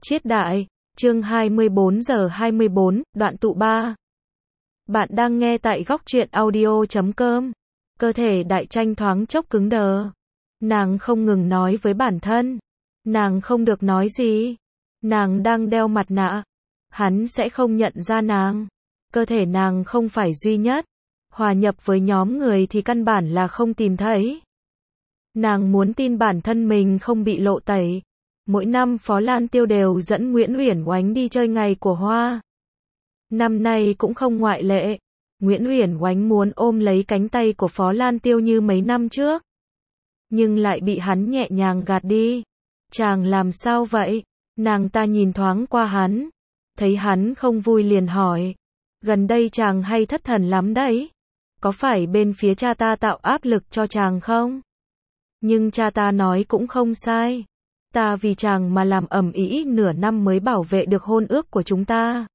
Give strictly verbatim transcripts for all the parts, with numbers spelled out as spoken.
Chiết đại, chương hai mươi bốn giờ hai mươi bốn, đoạn tụ ba. Bạn đang nghe tại góc truyện audio chấm com. Cơ thể Đại Tranh thoáng chốc cứng đờ. Nàng không ngừng nói với bản thân. Nàng không được nói gì. Nàng đang đeo mặt nạ. Hắn sẽ không nhận ra nàng. Cơ thể nàng không phải duy nhất. Hòa nhập với nhóm người thì căn bản là không tìm thấy. Nàng muốn tin bản thân mình không bị lộ tẩy. Mỗi năm Phó Lan Tiêu đều dẫn Nguyễn Uyển Oánh đi chơi ngày của hoa. Năm nay cũng không ngoại lệ. Nguyễn Uyển Oánh muốn ôm lấy cánh tay của Phó Lan Tiêu như mấy năm trước. Nhưng lại bị hắn nhẹ nhàng gạt đi. Chàng làm sao vậy? Nàng ta nhìn thoáng qua hắn. Thấy hắn không vui liền hỏi. Gần đây chàng hay thất thần lắm đấy. Có phải bên phía cha ta tạo áp lực cho chàng không? Nhưng cha ta nói cũng không sai. Ta vì chàng mà làm ầm ĩ nửa năm mới bảo vệ được hôn ước của chúng ta.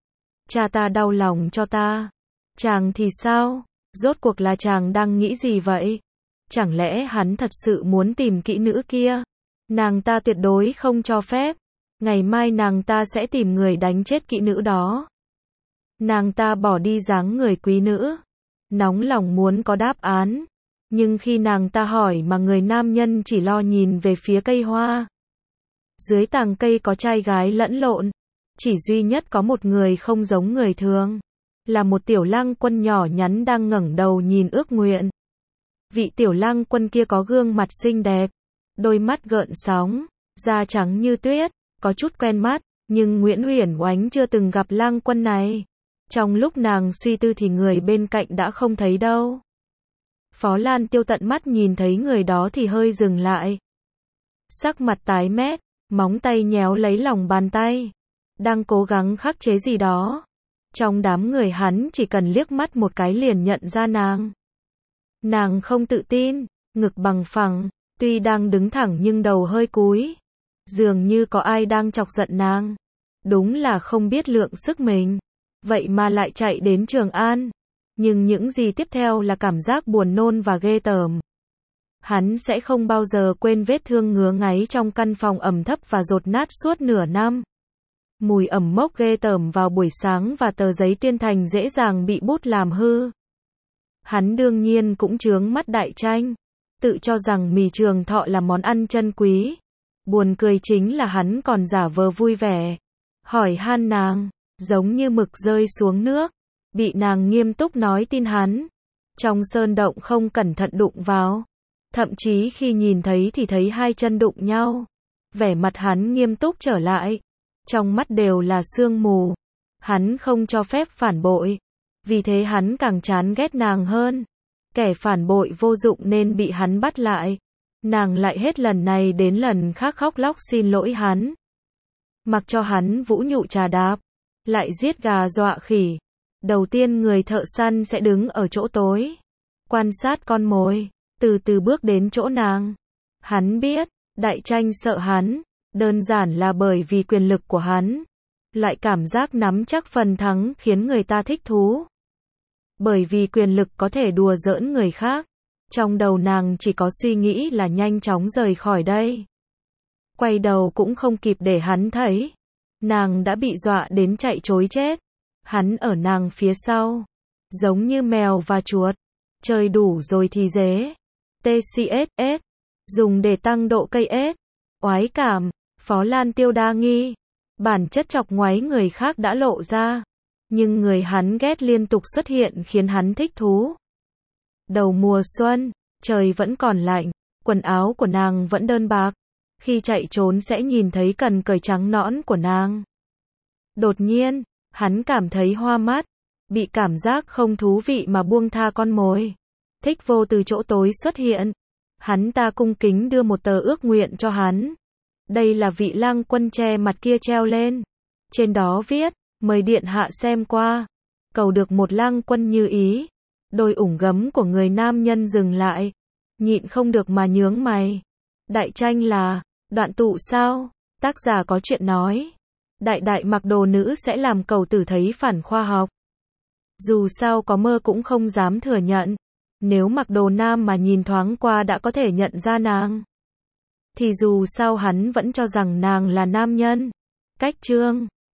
Cha ta đau lòng cho ta. Chàng thì sao? Rốt cuộc là chàng đang nghĩ gì vậy? Chẳng lẽ hắn thật sự muốn tìm kỹ nữ kia? Nàng ta tuyệt đối không cho phép. Ngày mai nàng ta sẽ tìm người đánh chết kỹ nữ đó. Nàng ta bỏ đi dáng người quý nữ. Nóng lòng muốn có đáp án. Nhưng khi nàng ta hỏi mà người nam nhân chỉ lo nhìn về phía cây hoa. Dưới tàng cây có trai gái lẫn lộn. Chỉ duy nhất có một người không giống người thường. Là một tiểu lang quân nhỏ nhắn đang ngẩng đầu nhìn ước nguyện. Vị tiểu lang quân kia có gương mặt xinh đẹp. Đôi mắt gợn sóng. Da trắng như tuyết. Có chút quen mắt. Nhưng Nguyễn Uyển Oánh chưa từng gặp lang quân này. Trong lúc nàng suy tư thì người bên cạnh đã không thấy đâu. Phó Lan Tiêu tận mắt nhìn thấy người đó thì hơi dừng lại. Sắc mặt tái mét, móng tay nhéo lấy lòng bàn tay. Đang cố gắng khắc chế gì đó. Trong đám người hắn chỉ cần liếc mắt một cái liền nhận ra nàng. Nàng không tự tin, ngực bằng phẳng, tuy đang đứng thẳng nhưng đầu hơi cúi. Dường như có ai đang chọc giận nàng. Đúng là không biết lượng sức mình. Vậy mà lại chạy đến Trường An. Nhưng những gì tiếp theo là cảm giác buồn nôn và ghê tởm. Hắn sẽ không bao giờ quên vết thương ngứa ngáy trong căn phòng ẩm thấp và dột nát suốt nửa năm. Mùi ẩm mốc ghê tởm vào buổi sáng và tờ giấy tuyên thành dễ dàng bị bút làm hư. Hắn đương nhiên cũng chướng mắt Đại Tranh. Tự cho rằng mì Trường Thọ là món ăn chân quý. Buồn cười chính là hắn còn giả vờ vui vẻ. Hỏi han nàng, giống như mực rơi xuống nước. Bị nàng nghiêm túc nói tin hắn. Trong sơn động không cẩn thận đụng vào. Thậm chí khi nhìn thấy thì thấy hai chân đụng nhau. Vẻ mặt hắn nghiêm túc trở lại. Trong mắt đều là sương mù. Hắn không cho phép phản bội. Vì thế hắn càng chán ghét nàng hơn. Kẻ phản bội vô dụng nên bị hắn bắt lại. Nàng lại hết lần này đến lần khác khóc lóc xin lỗi hắn. Mặc cho hắn vũ nhụ trà đạp. Lại giết gà dọa khỉ. Đầu tiên người thợ săn sẽ đứng ở chỗ tối. Quan sát con mồi. Từ từ bước đến chỗ nàng. Hắn biết, Đại Tranh sợ hắn. Đơn giản là bởi vì quyền lực của hắn. Loại cảm giác nắm chắc phần thắng khiến người ta thích thú. Bởi vì quyền lực có thể đùa giỡn người khác. Trong đầu nàng chỉ có suy nghĩ là nhanh chóng rời khỏi đây. Quay đầu cũng không kịp để hắn thấy. Nàng đã bị dọa đến chạy trối chết. Hắn ở nàng phía sau. Giống như mèo và chuột. Chơi đủ rồi thì dế. tê xê ét ét. Dùng để tăng độ cây ét. Oái cảm. Phó Lan Tiêu đa nghi. Bản chất chọc ngoáy người khác đã lộ ra. Nhưng người hắn ghét liên tục xuất hiện khiến hắn thích thú. Đầu mùa xuân. Trời vẫn còn lạnh. Quần áo của nàng vẫn đơn bạc. Khi chạy trốn sẽ nhìn thấy cần cởi trắng nõn của nàng. Đột nhiên. Hắn cảm thấy hoa mắt, bị cảm giác không thú vị mà buông tha con mồi. Thích Vô từ chỗ tối xuất hiện. Hắn ta cung kính đưa một tờ ước nguyện cho hắn. Đây là vị lang quân che mặt kia treo lên. Trên đó viết, mời điện hạ xem qua. Cầu được một lang quân như ý. Đôi ủng gấm của người nam nhân dừng lại. Nhịn không được mà nhướng mày. Đại Tranh là, đoạn tụ sao? Tác giả có chuyện nói. Đại đại mặc đồ nữ sẽ làm cầu tử thấy phản khoa học. Dù sao có mơ cũng không dám thừa nhận. Nếu mặc đồ nam mà nhìn thoáng qua đã có thể nhận ra nàng. Thì dù sao hắn vẫn cho rằng nàng là nam nhân. cách chương